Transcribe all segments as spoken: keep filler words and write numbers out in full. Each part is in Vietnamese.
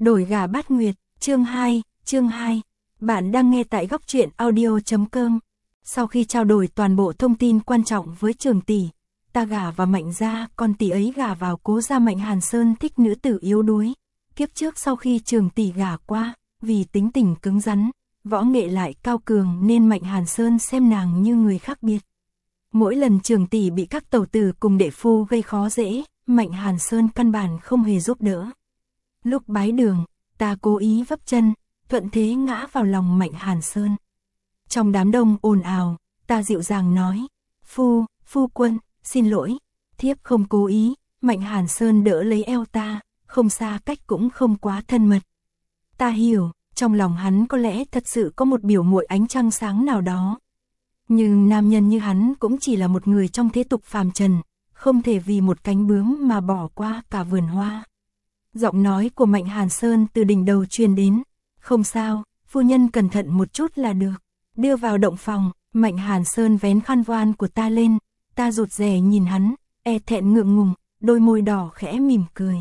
Đổi gà bát nguyệt, chương hai, chương hai. Bạn đang nghe tại góc truyện audio chấm com. Sau khi trao đổi toàn bộ thông tin quan trọng với Trường tỷ, ta gả vào Mạnh gia, con tỷ ấy gả vào Cố gia. Mạnh Hàn Sơn thích nữ tử yếu đuối. Kiếp trước sau khi Trường tỷ gả qua, vì tính tình cứng rắn, võ nghệ lại cao cường nên Mạnh Hàn Sơn xem nàng như người khác biệt. Mỗi lần Trường tỷ bị các tẩu tử cùng đệ phu gây khó dễ, Mạnh Hàn Sơn căn bản không hề giúp đỡ. Lúc bái đường, ta cố ý vấp chân, thuận thế ngã vào lòng Mạnh Hàn Sơn. Trong đám đông ồn ào, ta dịu dàng nói, phu, phu quân, xin lỗi, thiếp không cố ý. Mạnh Hàn Sơn đỡ lấy eo ta, không xa cách cũng không quá thân mật. Ta hiểu, trong lòng hắn có lẽ thật sự có một biểu muội ánh trăng sáng nào đó. Nhưng nam nhân như hắn cũng chỉ là một người trong thế tục phàm trần, không thể vì một cánh bướm mà bỏ qua cả vườn hoa. Giọng nói của Mạnh Hàn Sơn từ đỉnh đầu truyền đến, không sao, phu nhân cẩn thận một chút là được. Đưa vào động phòng, Mạnh Hàn Sơn vén khăn voan của ta lên, ta rụt rè nhìn hắn, e thẹn ngượng ngùng, đôi môi đỏ khẽ mỉm cười.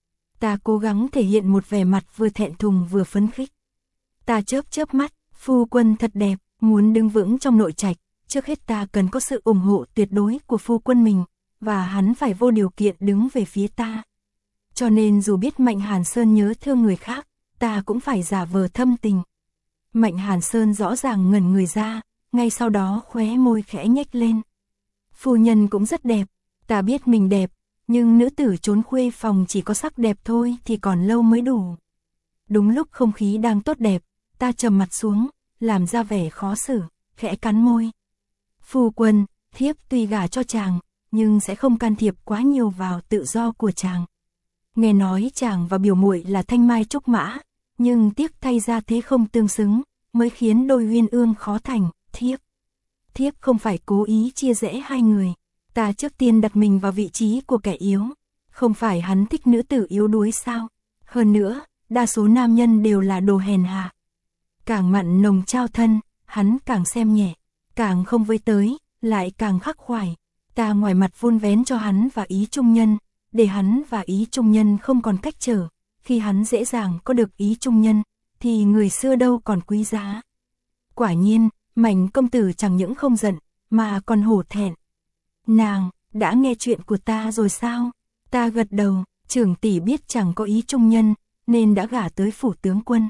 Ta cố gắng thể hiện một vẻ mặt vừa thẹn thùng vừa phấn khích. Ta chớp chớp mắt, phu quân thật đẹp, muốn đứng vững trong nội trạch, trước hết ta cần có sự ủng hộ tuyệt đối của phu quân mình, và hắn phải vô điều kiện đứng về phía ta. Cho nên dù biết Mạnh Hàn Sơn nhớ thương người khác, ta cũng phải giả vờ thâm tình. Mạnh Hàn Sơn rõ ràng ngẩn người ra, ngay sau đó khóe môi khẽ nhếch lên. Phu nhân cũng rất đẹp, ta biết mình đẹp, nhưng nữ tử trốn khuê phòng chỉ có sắc đẹp thôi thì còn lâu mới đủ. Đúng lúc không khí đang tốt đẹp, ta trầm mặt xuống, làm ra vẻ khó xử, khẽ cắn môi. Phu quân, thiếp tuy gả cho chàng, nhưng sẽ không can thiệp quá nhiều vào tự do của chàng. Nghe nói chàng và biểu muội là thanh mai trúc mã, nhưng tiếc thay ra thế không tương xứng, mới khiến đôi uyên ương khó thành. Thiếp, thiếp không phải cố ý chia rẽ hai người. Ta trước tiên đặt mình vào vị trí của kẻ yếu. Không phải hắn thích nữ tử yếu đuối sao? Hơn nữa, đa số nam nhân đều là đồ hèn hạ. Càng mặn nồng trao thân, hắn càng xem nhẹ, càng không với tới, lại càng khắc khoải. Ta ngoài mặt vun vén cho hắn và ý trung nhân, để hắn và ý trung nhân không còn cách trở. Khi hắn dễ dàng có được ý trung nhân, thì người xưa đâu còn quý giá. Quả nhiên, Mạnh công tử chẳng những không giận, mà còn hổ thẹn. Nàng, đã nghe chuyện của ta rồi sao? Ta gật đầu, Trưởng tỷ biết chẳng có ý trung nhân, nên đã gả tới phủ tướng quân.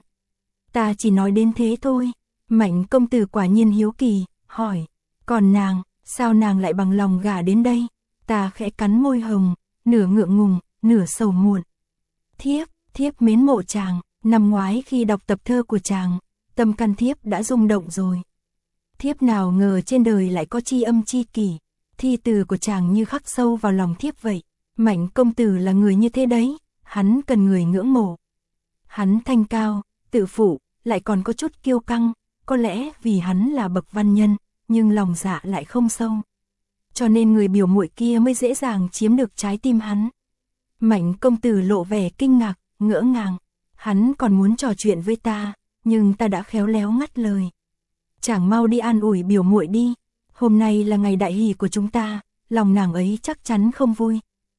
Ta chỉ nói đến thế thôi. Mạnh công tử quả nhiên hiếu kỳ, hỏi, còn nàng, sao nàng lại bằng lòng gả đến đây? Ta khẽ cắn môi hồng, nửa ngượng ngùng, nửa sầu muộn. Thiếp, thiếp mến mộ chàng, năm ngoái khi đọc tập thơ của chàng, tâm can thiếp đã rung động rồi. Thiếp nào ngờ trên đời lại có tri âm tri kỷ, thi từ của chàng như khắc sâu vào lòng thiếp vậy. Mạnh công tử là người như thế đấy, hắn cần người ngưỡng mộ. Hắn thanh cao, tự phụ, lại còn có chút kiêu căng, có lẽ vì hắn là bậc văn nhân, nhưng lòng dạ lại không sâu. Cho nên người biểu muội kia mới dễ dàng chiếm được trái tim hắn. Mạnh công tử lộ vẻ kinh ngạc, ngỡ ngàng. Hắn còn muốn trò chuyện với ta, nhưng ta đã khéo léo ngắt lời. Chàng mau đi an ủi biểu muội đi. Hôm nay là ngày đại hỷ của chúng ta, lòng nàng ấy chắc chắn không vui.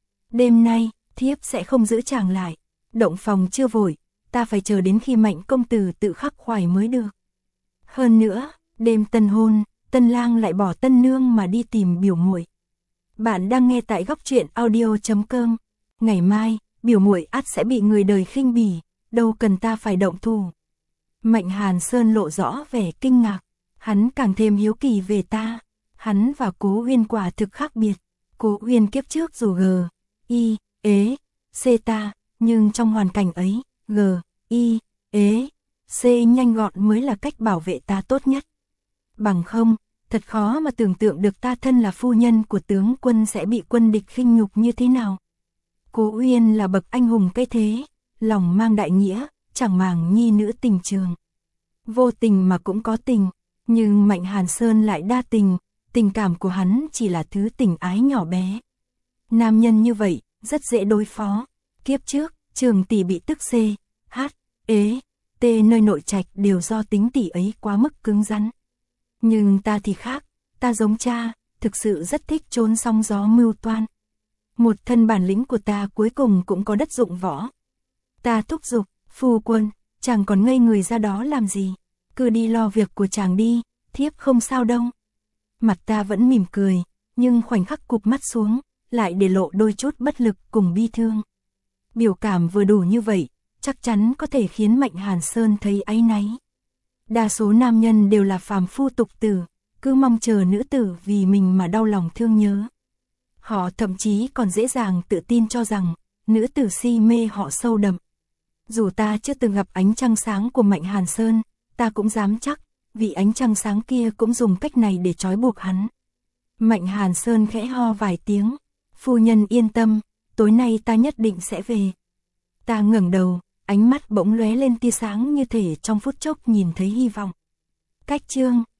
Đêm nay, thiếp sẽ không giữ chàng lại. Động phòng chưa vội, ta phải chờ đến khi Mạnh công tử tự khắc khoải mới được. Hơn nữa, đêm tân hôn, tân lang lại bỏ tân nương mà đi tìm biểu muội. Bạn đang nghe tại góc truyện audio chấm com. Ngày mai, biểu muội ắt sẽ bị người đời khinh bỉ, đâu cần ta phải động thủ. Mạnh Hàn Sơn lộ rõ vẻ kinh ngạc, hắn càng thêm hiếu kỳ về ta. Hắn và Cố Uyên quả thực khác biệt. Cố Uyên kiếp trước dù G, I, ế, C ta, nhưng trong hoàn cảnh ấy, G, I, ế, C nhanh gọn mới là cách bảo vệ ta tốt nhất. Bằng không, thật khó mà tưởng tượng được ta thân là phu nhân của tướng quân sẽ bị quân địch khinh nhục như thế nào. Cố Uyên là bậc anh hùng cái thế, lòng mang đại nghĩa, chẳng màng nhi nữ tình trường. Vô tình mà cũng có tình, nhưng Mạnh Hàn Sơn lại đa tình, tình cảm của hắn chỉ là thứ tình ái nhỏ bé. Nam nhân như vậy, rất dễ đối phó. Kiếp trước, Trường tỷ bị tức C, H, ế, T nơi nội trạch đều do tính tỷ ấy quá mức cứng rắn. Nhưng ta thì khác, ta giống cha, thực sự rất thích trốn sóng gió mưu toan. Một thân bản lĩnh của ta cuối cùng cũng có đất dụng võ. Ta thúc giục, Phu quân, chàng còn ngây người ra đó làm gì? Cứ đi lo việc của chàng đi, thiếp không sao đâu. Mặt ta vẫn mỉm cười, nhưng khoảnh khắc cụp mắt xuống, lại để lộ đôi chút bất lực cùng bi thương. Biểu cảm vừa đủ như vậy, chắc chắn có thể khiến Mạnh Hàn Sơn thấy áy náy. Đa số nam nhân đều là phàm phu tục tử, cứ mong chờ nữ tử vì mình mà đau lòng thương nhớ. Họ thậm chí còn dễ dàng tự tin cho rằng, nữ tử si mê họ sâu đậm. Dù ta chưa từng gặp ánh trăng sáng của Mạnh Hàn Sơn, ta cũng dám chắc, vì ánh trăng sáng kia cũng dùng cách này để trói buộc hắn. Mạnh Hàn Sơn khẽ ho vài tiếng, phu nhân yên tâm, tối nay ta nhất định sẽ về. Ta ngẩng đầu, ánh mắt bỗng lóe lên tia sáng như thể trong phút chốc nhìn thấy hy vọng. Cách chương